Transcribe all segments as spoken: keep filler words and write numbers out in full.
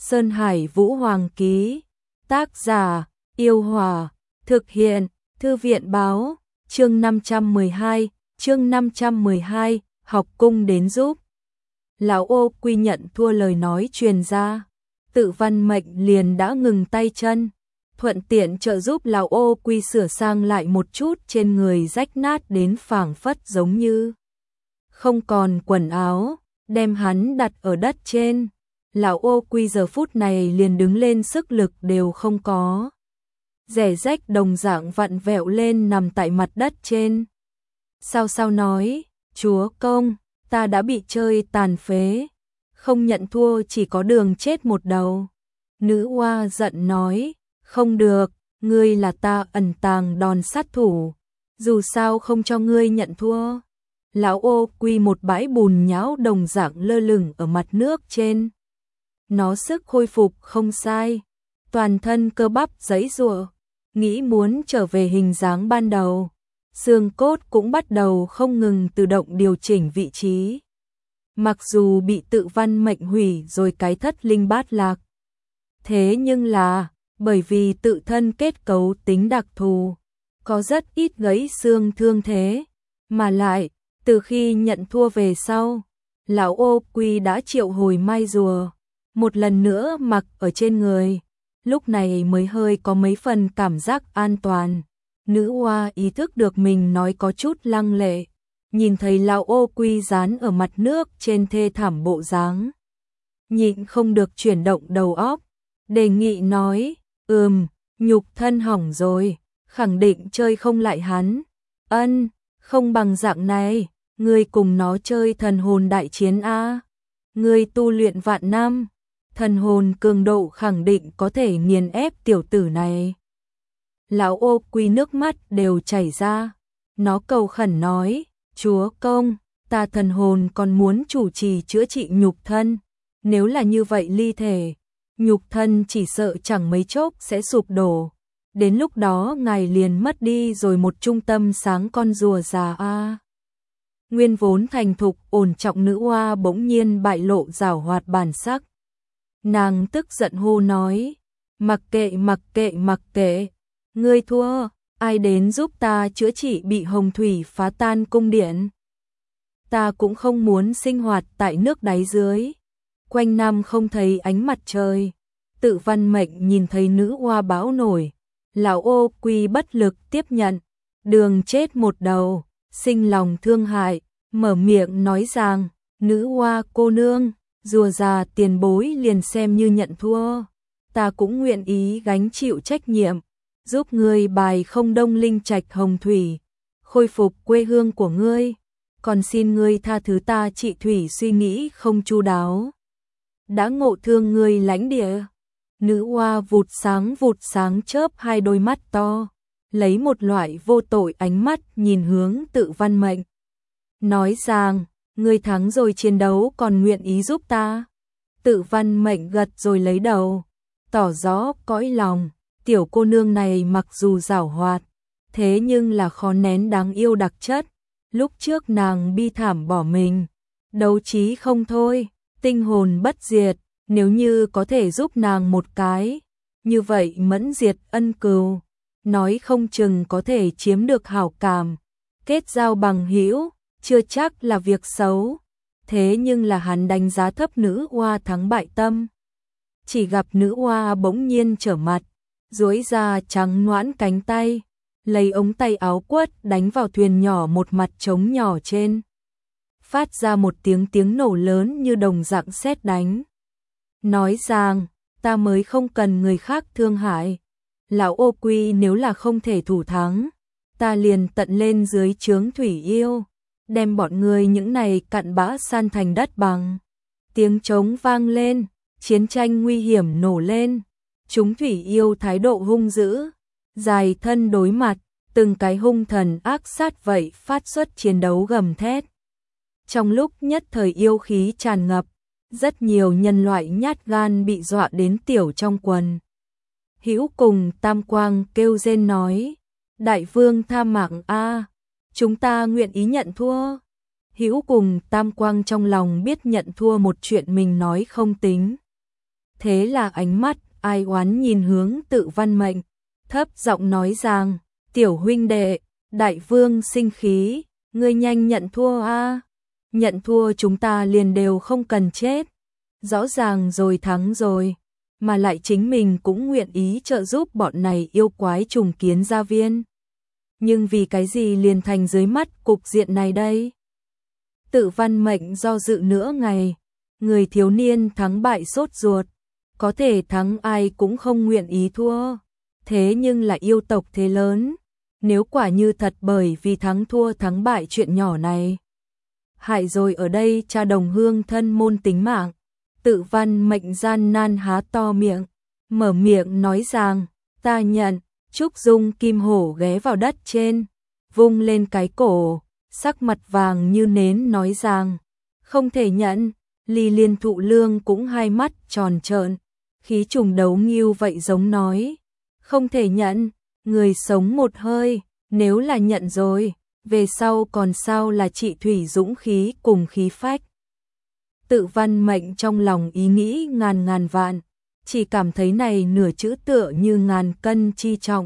Sơn Hải Vũ Hoàng ký. Tác giả: Yêu Hòa. Thực hiện: Thư viện báo. Chương năm trăm mười hai, chương năm trăm mười hai, học cung đến giúp. Lão Ô Quy nhận thua lời nói truyền ra, Tự Văn Mệnh liền đã ngừng tay chân, thuận tiện trợ giúp Lão Ô Quy sửa sang lại một chút trên người rách nát đến phảng phất giống như không còn quần áo, đem hắn đặt ở đất trên. Lão Ô Quy giờ phút này liền đứng lên, sức lực đều không có, rẻ rách đồng dạng vặn vẹo lên nằm tại mặt đất trên. Sao sao nói, chúa công, ta đã bị chơi tàn phế, không nhận thua chỉ có đường chết một đầu. Nữ oa giận nói, không được, ngươi là ta ẩn tàng đòn sát thủ, dù sao không cho ngươi nhận thua. Lão Ô Quy một bãi bùn nhão đồng dạng lơ lửng ở mặt nước trên. Nó sức khôi phục không sai, toàn thân cơ bắp giãy giụa, nghĩ muốn trở về hình dáng ban đầu. Xương cốt cũng bắt đầu không ngừng tự động điều chỉnh vị trí. Mặc dù bị Tự Văn Mệnh hủy rồi cái thất linh bát lạc, thế nhưng là bởi vì tự thân kết cấu tính đặc thù, có rất ít gãy xương thương thế, mà lại từ khi nhận thua về sau, Lão Ô Quy đã triệu hồi mai rùa một lần nữa mặc ở trên người, lúc này mới hơi có mấy phần cảm giác an toàn. Nữ oa ý thức được mình nói có chút lăng lệ, nhìn thấy Lão Ô Quy dán ở mặt nước trên thê thảm bộ dáng, nhịn không được chuyển động đầu óc, đề nghị nói, ừm, nhục thân hỏng rồi, khẳng định chơi không lại hắn. Ân, không bằng dạng này, ngươi cùng nó chơi thần hồn đại chiến a. Ngươi tu luyện vạn năm, thần hồn cường độ khẳng định có thể nghiền ép tiểu tử này. Lão Ô Quy nước mắt đều chảy ra, nó cầu khẩn nói, chúa công, ta thần hồn còn muốn chủ trì chữa trị nhục thân, nếu là như vậy ly thể, nhục thân chỉ sợ chẳng mấy chốc sẽ sụp đổ, đến lúc đó ngài liền mất đi rồi một trung tâm sáng con rùa già a. Nguyên vốn thành thục ổn trọng nữ oa bỗng nhiên bại lộ giảo hoạt bản sắc. Nàng tức giận hô nói, mặc kệ mặc kệ mặc kệ, ngươi thua, ai đến giúp ta chữa trị bị hồng thủy phá tan cung điện. Ta cũng không muốn sinh hoạt tại nước đáy dưới, quanh năm không thấy ánh mặt trời. Tự Văn Mệnh nhìn thấy nữ oa báo nổi, Lão Ô Quy bất lực tiếp nhận, đường chết một đầu, sinh lòng thương hại, mở miệng nói rằng, nữ oa cô nương, rùa già tiền bối liền xem như nhận thua, ta cũng nguyện ý gánh chịu trách nhiệm, giúp ngươi bài không đông linh trạch hồng thủy, khôi phục quê hương của ngươi, còn xin ngươi tha thứ ta trị thủy suy nghĩ không chu đáo, đã ngộ thương ngươi lãnh địa. Nữ oa vụt sáng vụt sáng chớp hai đôi mắt to, lấy một loại vô tội ánh mắt nhìn hướng Tự Văn Mệnh, nói rằng, ngươi thắng rồi chiến đấu còn nguyện ý giúp ta. Tự Văn Mệnh gật rồi lấy đầu, tỏ rõ cõi lòng, tiểu cô nương này mặc dù giảo hoạt, thế nhưng là khó nén đáng yêu đặc chất. Lúc trước nàng bi thảm bỏ mình, đấu trí không thôi, tinh hồn bất diệt, nếu như có thể giúp nàng một cái, như vậy mẫn diệt ân cừu, nói không chừng có thể chiếm được hảo cảm, kết giao bằng hữu, chưa chắc là việc xấu. Thế nhưng là hắn đánh giá thấp nữ oa thắng bại tâm. Chỉ gặp nữ oa bỗng nhiên trở mặt, duỗi ra trắng nõn cánh tay, lấy ống tay áo quất đánh vào thuyền nhỏ một mặt trống nhỏ trên. Phát ra một tiếng tiếng nổ lớn như đồng dạng sét đánh. Nói rằng, ta mới không cần người khác thương hại. Lão Ô Quy nếu là không thể thủ thắng, ta liền tận lên dưới trướng thủy yêu, đem bọn người những này cặn bã san thành đất bằng. Tiếng trống vang lên, chiến tranh nguy hiểm nổ lên, chúng thủy yêu thái độ hung dữ, dài thân đối mặt, từng cái hung thần ác sát vậy phát xuất chiến đấu gầm thét. Trong lúc nhất thời yêu khí tràn ngập, rất nhiều nhân loại nhát gan bị dọa đến tiểu trong quần. Hữu cùng Tam Quang kêu rên nói, đại vương tha mạng a, chúng ta nguyện ý nhận thua. Hữu cùng Tam Quang trong lòng biết nhận thua một chuyện mình nói không tính. Thế là ánh mắt ai oán nhìn hướng Tự Văn Mệnh, thấp giọng nói rằng, tiểu huynh đệ, đại vương sinh khí, ngươi nhanh nhận thua a. Nhận thua chúng ta liền đều không cần chết. Rõ ràng rồi thắng rồi, mà lại chính mình cũng nguyện ý trợ giúp bọn này yêu quái trùng kiến gia viên. Nhưng vì cái gì liền thành dưới mắt cục diện này đây? Tự Văn Mệnh do dự nửa ngày, người thiếu niên thắng bại sốt ruột, có thể thắng ai cũng không nguyện ý thua. Thế nhưng là yêu tộc thế lớn, nếu quả như thật bởi vì thắng thua thắng bại chuyện nhỏ này, hại rồi ở đây cha đồng hương thân môn tính mạng. Tự Văn Mệnh gian nan há to miệng, mở miệng nói rằng, ta nhận. Trúc Dung Kim Hổ ghé vào đất trên, vung lên cái cổ, sắc mặt vàng như nến nói rằng, không thể nhận. Ly Liên Thụ Lương cũng hai mắt tròn trợn, khí trùng đấu nghiêu vậy giống nói, không thể nhận, người sống một hơi, nếu là nhận rồi, về sau còn sao là trị thủy dũng khí cùng khí phách. Tự Văn Mệnh trong lòng ý nghĩ ngàn ngàn vạn, chỉ cảm thấy này nửa chữ tựa như ngàn cân chi trọng.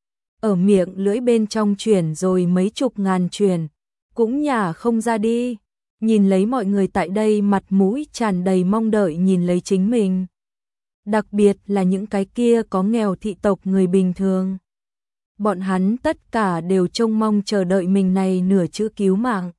Ở miệng lưỡi bên trong chuyển rồi mấy chục ngàn chuyển, cũng nhả không ra đi. Nhìn lấy mọi người tại đây mặt mũi tràn đầy mong đợi nhìn lấy chính mình. Đặc biệt là những cái kia có nghèo thị tộc người bình thường. Bọn hắn tất cả đều trông mong chờ đợi mình này nửa chữ cứu mạng.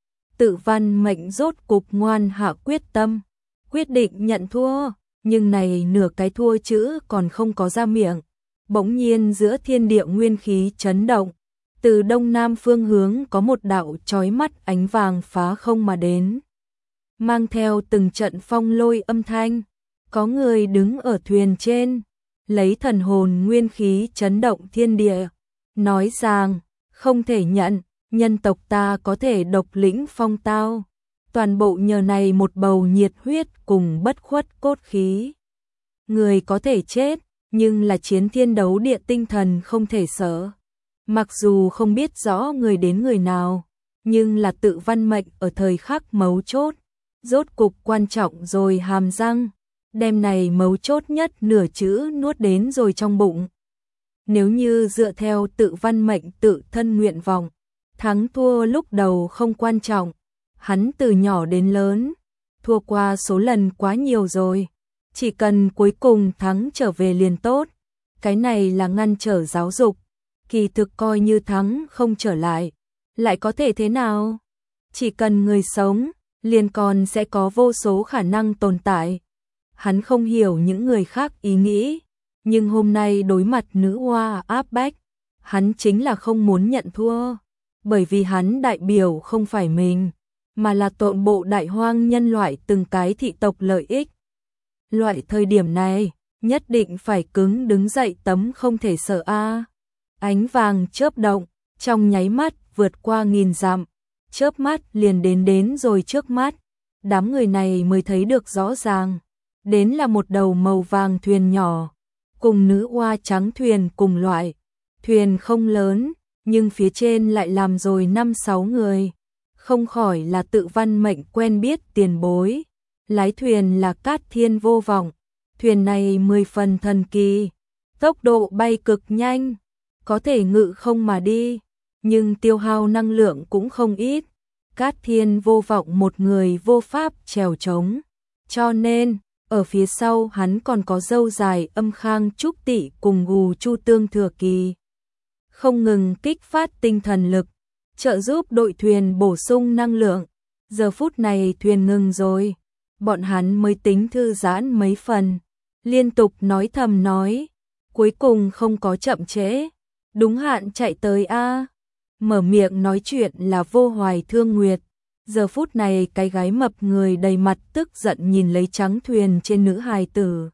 Tự Văn Mệnh rốt cục ngoan hạ quyết tâm, quyết định nhận thua, nhưng này nửa cái thua chữ còn không có ra miệng. Bỗng nhiên giữa thiên địa nguyên khí chấn động, từ đông nam phương hướng có một đạo chói mắt ánh vàng phá không mà đến. Mang theo từng trận phong lôi âm thanh, có người đứng ở thuyền trên, lấy thần hồn nguyên khí chấn động thiên địa, nói rằng, không thể nhận, nhân tộc ta có thể độc lĩnh phong tao, toàn bộ nhờ này một bầu nhiệt huyết cùng bất khuất cốt khí. Người có thể chết, nhưng là chiến thiên đấu địa tinh thần không thể sợ. Mặc dù không biết rõ người đến người nào, nhưng là Tự Văn Mệnh ở thời khắc mấu chốt, rốt cục quan trọng rồi hàm răng, đem này mấu chốt nhất nửa chữ nuốt đến rồi trong bụng. Nếu như dựa theo Tự Văn Mệnh tự thân nguyện vọng, thắng thua lúc đầu không quan trọng, hắn từ nhỏ đến lớn, thua qua số lần quá nhiều rồi, chỉ cần cuối cùng thắng trở về liền tốt, cái này là ngăn trở giáo dục. Kỳ thực coi như thắng không trở lại, lại có thể thế nào? Chỉ cần người sống, liền còn sẽ có vô số khả năng tồn tại. Hắn không hiểu những người khác ý nghĩ, nhưng hôm nay đối mặt nữ hoa áp bách, hắn chính là không muốn nhận thua, bởi vì hắn đại biểu không phải mình, mà là toàn bộ đại hoang nhân loại từng cái thị tộc lợi ích. Loại thời điểm này, nhất định phải cứng đứng dậy tấm không thể sợ a. Ánh vàng chớp động, trong nháy mắt vượt qua nghìn dặm, chớp mắt liền đến đến rồi trước mắt. Đám người này mới thấy được rõ ràng, đến là một đầu màu vàng thuyền nhỏ, cùng nữ oa trắng thuyền cùng loại. Thuyền không lớn, nhưng phía trên lại làm rồi năm sáu người, không khỏi là Tự Văn Mệnh quen biết tiền bối. Lái thuyền là Cát Thiên Vô Vọng, thuyền này mười phần thần kỳ, tốc độ bay cực nhanh, có thể ngự không mà đi, nhưng tiêu hao năng lượng cũng không ít. Cát Thiên Vô Vọng một người vô pháp trèo trống, cho nên ở phía sau hắn còn có dâu dài Âm Khang Trúc Tị cùng Gù Chu Tương Thừa Kỳ, không ngừng kích phát tinh thần lực, trợ giúp đội thuyền bổ sung năng lượng. Giờ phút này thuyền ngừng rồi, bọn hắn mới tính thư giãn mấy phần, liên tục nói thầm nói, cuối cùng không có chậm trễ, đúng hạn chạy tới a. Mở miệng nói chuyện là Vô Hoài Thương Nguyệt, giờ phút này cái gái mập người đầy mặt tức giận nhìn lấy trắng thuyền trên nữ hài tử.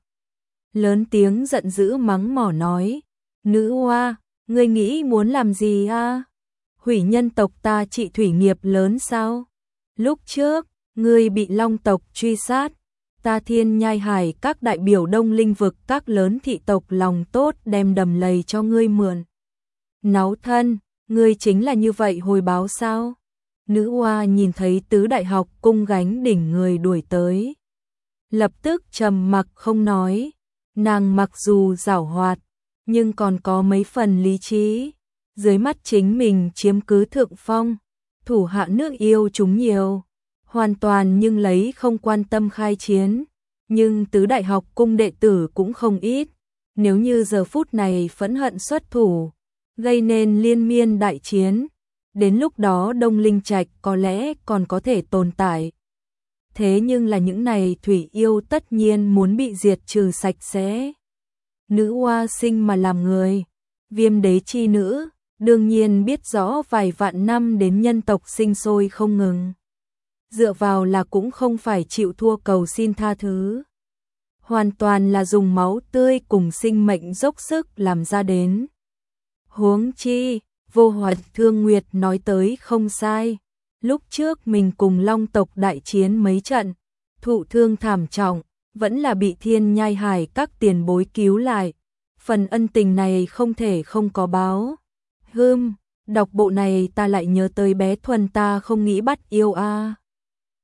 Lớn tiếng giận dữ mắng mỏ nói, nữ oa, ngươi nghĩ muốn làm gì a? Hủy nhân tộc ta trị thủy nghiệp lớn sao? Lúc trước, ngươi bị Long tộc truy sát, ta Thiên Nhai Hải các đại biểu Đông Linh vực các lớn thị tộc lòng tốt đem đầm lầy cho ngươi mượn. Náu thân, ngươi chính là như vậy hồi báo sao? Nữ oa nhìn thấy tứ đại học cung gánh đỉnh người đuổi tới, lập tức trầm mặc không nói. Nàng mặc dù giảo hoạt, nhưng còn có mấy phần lý trí. Dưới mắt chính mình chiếm cứ thượng phong, thủ hạ nước yêu chúng nhiều, hoàn toàn nhưng lấy không quan tâm khai chiến. Nhưng tứ đại học cung đệ tử cũng không ít, nếu như giờ phút này phẫn hận xuất thủ, gây nên liên miên đại chiến, đến lúc đó Đông Linh Trạch có lẽ còn có thể tồn tại. Thế nhưng là những này thủy yêu tất nhiên muốn bị diệt trừ sạch sẽ. Nữ hoa sinh mà làm người, Viêm đế chi nữ, đương nhiên biết rõ vài vạn năm đến nhân tộc sinh sôi không ngừng. Dựa vào là cũng không phải chịu thua cầu xin tha thứ. Hoàn toàn là dùng máu tươi cùng sinh mệnh dốc sức làm ra đến. Huống chi, Vô Hoạt Thương Nguyệt nói tới không sai. Lúc trước mình cùng Long tộc đại chiến mấy trận, thụ thương thảm trọng, vẫn là bị Thiên Nhai Hải các tiền bối cứu lại. Phần ân tình này không thể không có báo. Hừm, đọc bộ này ta lại nhớ tới bé Thuần ta không nghĩ bắt yêu a.